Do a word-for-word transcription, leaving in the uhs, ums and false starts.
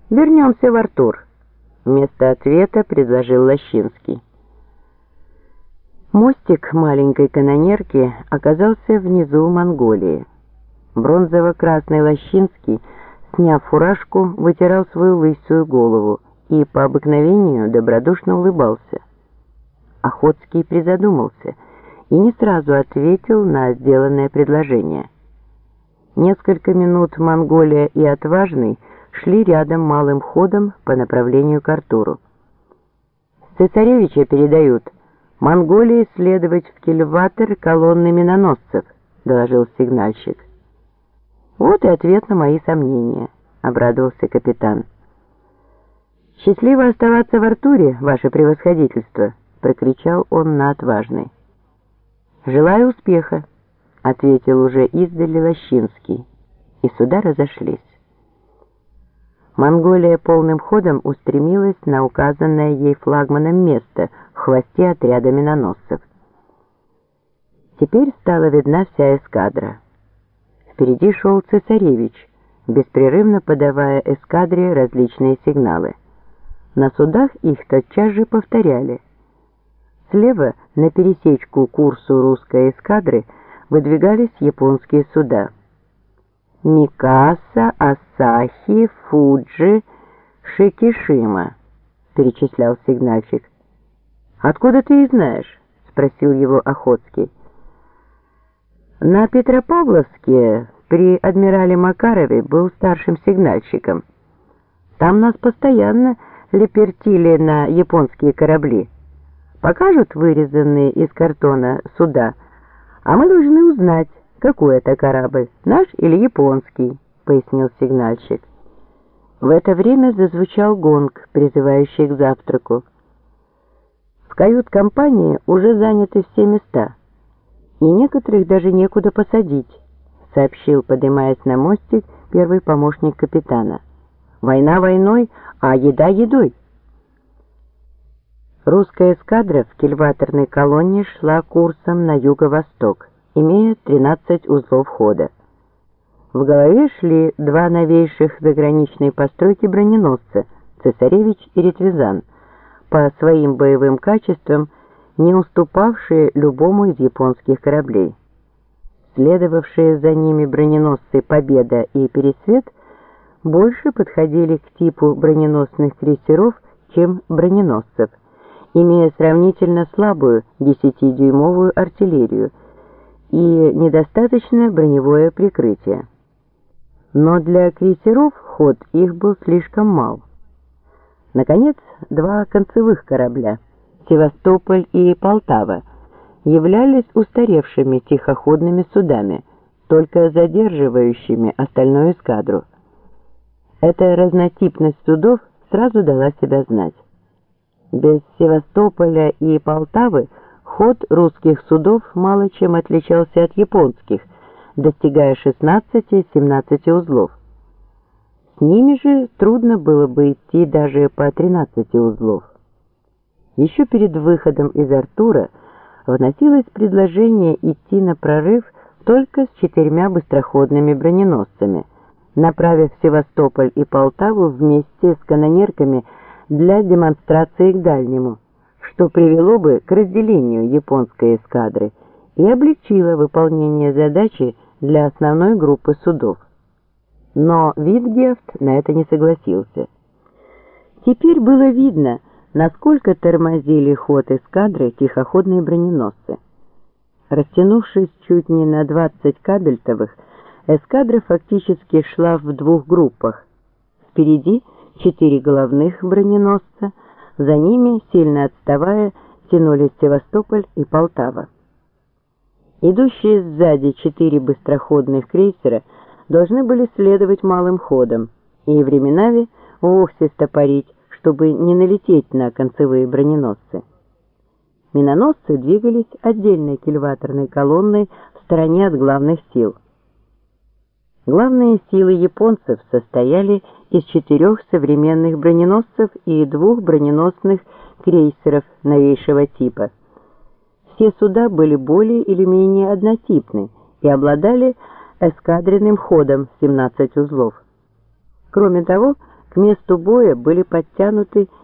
«Вернемся в Артур», — вместо ответа предложил Лощинский. Мостик маленькой канонерки оказался внизу Монголии. Бронзово-красный Лощинский, сняв фуражку, вытирал свою лысую голову и по обыкновению добродушно улыбался. Охотский призадумался и не сразу ответил на сделанное предложение. Несколько минут Монголия и Отважный шли рядом малым ходом по направлению к Артуру. «С цесаревича передают. Монголии следовать в Кильватер колонны миноносцев», — доложил сигнальщик. «Вот и ответ на мои сомнения», — обрадовался капитан. «Счастливо оставаться в Артуре, ваше превосходительство», — прокричал он на Отважный. «Желаю успеха», — ответил уже издали Лощинский, и суда разошлись. Монголия полным ходом устремилась на указанное ей флагманом место в хвосте отряда миноносцев. Теперь стала видна вся эскадра. Впереди шел цесаревич, беспрерывно подавая эскадре различные сигналы. На судах их тотчас же повторяли. Слева на пересечку курсу русской эскадры выдвигались японские суда. «Микаса, Асахи, Фуджи, Шикишима», — перечислял сигнальщик. «Откуда ты их знаешь?» — спросил его Охотский. «На Петропавловске при адмирале Макарове был старшим сигнальщиком. Там нас постоянно лепертили на японские корабли. Покажут вырезанные из картона суда, а мы должны узнать, какой это корабль, наш или японский», — пояснил сигнальщик. В это время зазвучал гонг, призывающий к завтраку. В кают-компании уже заняты все места, и некоторых даже некуда посадить, — сообщил, поднимаясь на мостик, первый помощник капитана. «Война войной, а еда едой». Русская эскадра в кильваторной колонне шла курсом на юго-восток, имея тринадцать узлов хода. В голове шли два новейших заграничной постройки броненосца «Цесаревич» и «Ретвизан», по своим боевым качествам не уступавшие любому из японских кораблей. Следовавшие за ними броненосцы «Победа» и «Пересвет» больше подходили к типу броненосных крейсеров, чем броненосцев, имея сравнительно слабую десятидюймовую артиллерию и недостаточное броневое прикрытие. Но для крейсеров ход их был слишком мал. Наконец, два концевых корабля «Севастополь» и «Полтава» являлись устаревшими тихоходными судами, только задерживающими остальную эскадру. Эта разнотипность судов сразу дала себя знать. Без Севастополя и Полтавы ход русских судов мало чем отличался от японских, достигая шестнадцати-семнадцати узлов. С ними же трудно было бы идти даже по тринадцати узлов. Еще перед выходом из Артура вносилось предложение идти на прорыв только с четырьмя быстроходными броненосцами, направив Севастополь и Полтаву вместе с канонерками для демонстрации к дальнему, что привело бы к разделению японской эскадры и облегчило выполнение задачи для основной группы судов. Но Витгефт на это не согласился. Теперь было видно, насколько тормозили ход эскадры тихоходные броненосцы. Растянувшись чуть не на двадцать кабельтовых, эскадра фактически шла в двух группах. Впереди четыре головных броненосца, за ними, сильно отставая, тянулись Севастополь и Полтава. Идущие сзади четыре быстроходных крейсера должны были следовать малым ходом и временами вовсе стопорить, чтобы не налететь на концевые броненосцы. Миноносцы двигались отдельной кильваторной колонной в стороне от главных сил. Главные силы японцев состояли из четырех современных броненосцев и двух броненосных крейсеров новейшего типа. Все суда были более или менее однотипны и обладали эскадренным ходом семнадцать узлов. Кроме того, К месту боя были подтянуты